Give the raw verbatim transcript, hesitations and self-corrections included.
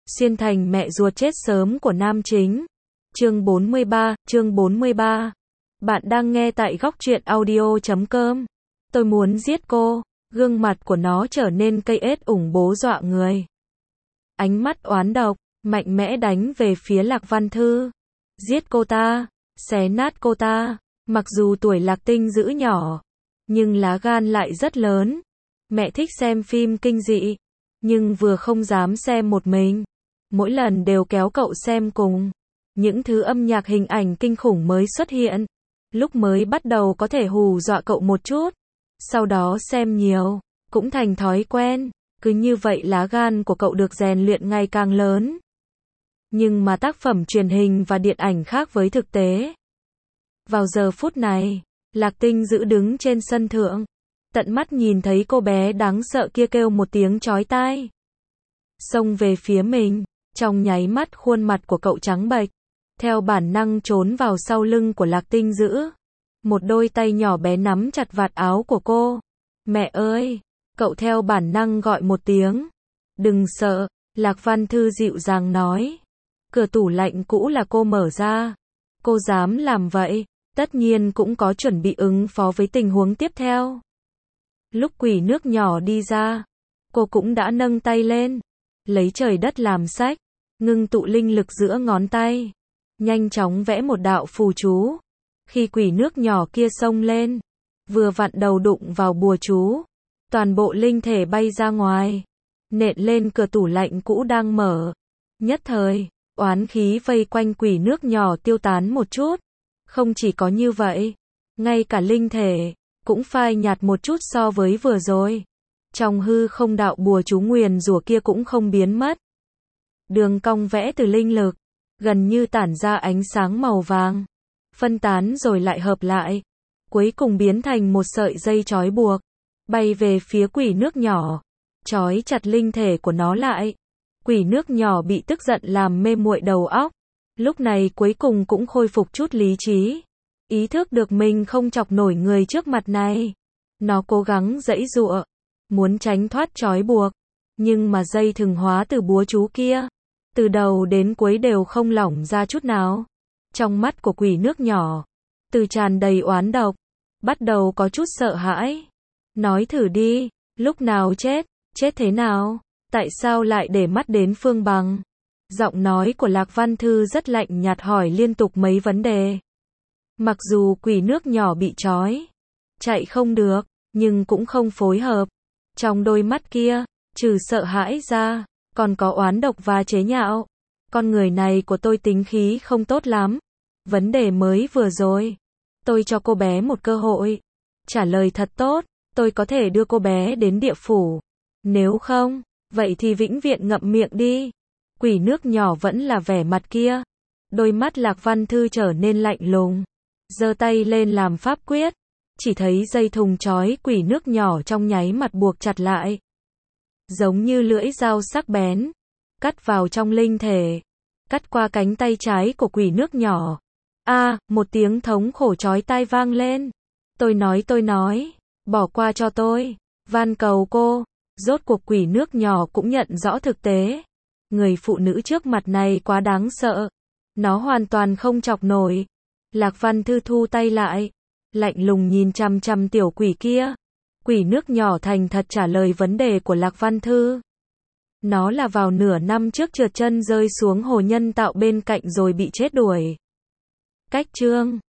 Xuyên thành mẹ ruột chết sớm của nam chính. Chương bốn mươi ba, chương bốn mươi ba. Bạn đang nghe tại góc truyện audio chấm com. Tôi muốn giết cô. Gương mặt của nó trở nên cây ết ủng bố dọa người. Ánh mắt oán độc, mạnh mẽ đánh về phía Lạc Văn Thư. Giết cô ta, xé nát cô ta. Mặc dù tuổi Lạc Tinh dữ nhỏ, nhưng lá gan lại rất lớn. Mẹ thích xem phim kinh dị, nhưng vừa không dám xem một mình. Mỗi lần đều kéo cậu xem cùng. Những thứ âm nhạc hình ảnh kinh khủng mới xuất hiện. Lúc mới bắt đầu có thể hù dọa cậu một chút. Sau đó xem nhiều, cũng thành thói quen. Cứ như vậy lá gan của cậu được rèn luyện ngày càng lớn. Nhưng mà tác phẩm truyền hình và điện ảnh khác với thực tế. Vào giờ phút này, Lạc Tinh giữ đứng trên sân thượng. Tận mắt nhìn thấy cô bé đáng sợ kia kêu một tiếng chói tai. Xông về phía mình, trong nháy mắt khuôn mặt của cậu trắng bệch. Theo bản năng trốn vào sau lưng của Lạc Tinh giữ. Một đôi tay nhỏ bé nắm chặt vạt áo của cô. Mẹ ơi! Cậu theo bản năng gọi một tiếng. Đừng sợ, Lạc Văn Thư dịu dàng nói. Cửa tủ lạnh cũ là cô mở ra. Cô dám làm vậy, tất nhiên cũng có chuẩn bị ứng phó với tình huống tiếp theo. Lúc quỷ nước nhỏ đi ra, cô cũng đã nâng tay lên, lấy trời đất làm sách, ngưng tụ linh lực giữa ngón tay, nhanh chóng vẽ một đạo phù chú. Khi quỷ nước nhỏ kia xông lên, vừa vặn đầu đụng vào bùa chú, toàn bộ linh thể bay ra ngoài, nện lên cửa tủ lạnh cũ đang mở. Nhất thời, oán khí vây quanh quỷ nước nhỏ tiêu tán một chút. Không chỉ có như vậy, ngay cả linh thể cũng phai nhạt một chút so với vừa rồi. Trong hư không đạo bùa chú nguyền rủa kia cũng không biến mất. Đường cong vẽ từ linh lực, gần như tản ra ánh sáng màu vàng, phân tán rồi lại hợp lại, cuối cùng biến thành một sợi dây trói buộc, bay về phía quỷ nước nhỏ, trói chặt linh thể của nó lại. Quỷ nước nhỏ bị tức giận làm mê muội đầu óc, lúc này cuối cùng cũng khôi phục chút lý trí, ý thức được mình không chọc nổi người trước mặt này. Nó cố gắng giãy giụa, muốn tránh thoát trói buộc, nhưng mà dây thừng hóa từ búa chú kia, từ đầu đến cuối đều không lỏng ra chút nào. Trong mắt của quỷ nước nhỏ, từ tràn đầy oán độc, bắt đầu có chút sợ hãi. Nói thử đi, lúc nào chết, chết thế nào, tại sao lại để mắt đến Phương Bằng? Giọng nói của Lạc Văn Thư rất lạnh nhạt hỏi liên tục mấy vấn đề. Mặc dù quỷ nước nhỏ bị trói, chạy không được, nhưng cũng không phối hợp. Trong đôi mắt kia, trừ sợ hãi ra, còn có oán độc và chế nhạo. Con người này của tôi tính khí không tốt lắm. Vấn đề mới vừa rồi, tôi cho cô bé một cơ hội. Trả lời thật tốt, tôi có thể đưa cô bé đến địa phủ. Nếu không, vậy thì vĩnh viễn ngậm miệng đi. Quỷ nước nhỏ vẫn là vẻ mặt kia. Đôi mắt Lạc Văn Thư trở nên lạnh lùng, giơ tay lên làm pháp quyết. Chỉ thấy dây thừng trói quỷ nước nhỏ trong nháy mặt buộc chặt lại, giống như lưỡi dao sắc bén, cắt vào trong linh thể, cắt qua cánh tay trái của quỷ nước nhỏ. A, à, một tiếng thống khổ chói tai vang lên. Tôi nói tôi nói, bỏ qua cho tôi, van cầu cô. Rốt cuộc quỷ nước nhỏ cũng nhận rõ thực tế. Người phụ nữ trước mặt này quá đáng sợ. Nó hoàn toàn không chọc nổi. Lạc Văn Thư thu tay lại, lạnh lùng nhìn chằm chằm tiểu quỷ kia. Quỷ nước nhỏ thành thật trả lời vấn đề của Lạc Văn Thư. Nó là vào nửa năm trước trượt chân rơi xuống hồ nhân tạo bên cạnh rồi bị chết đuổi. Cách chương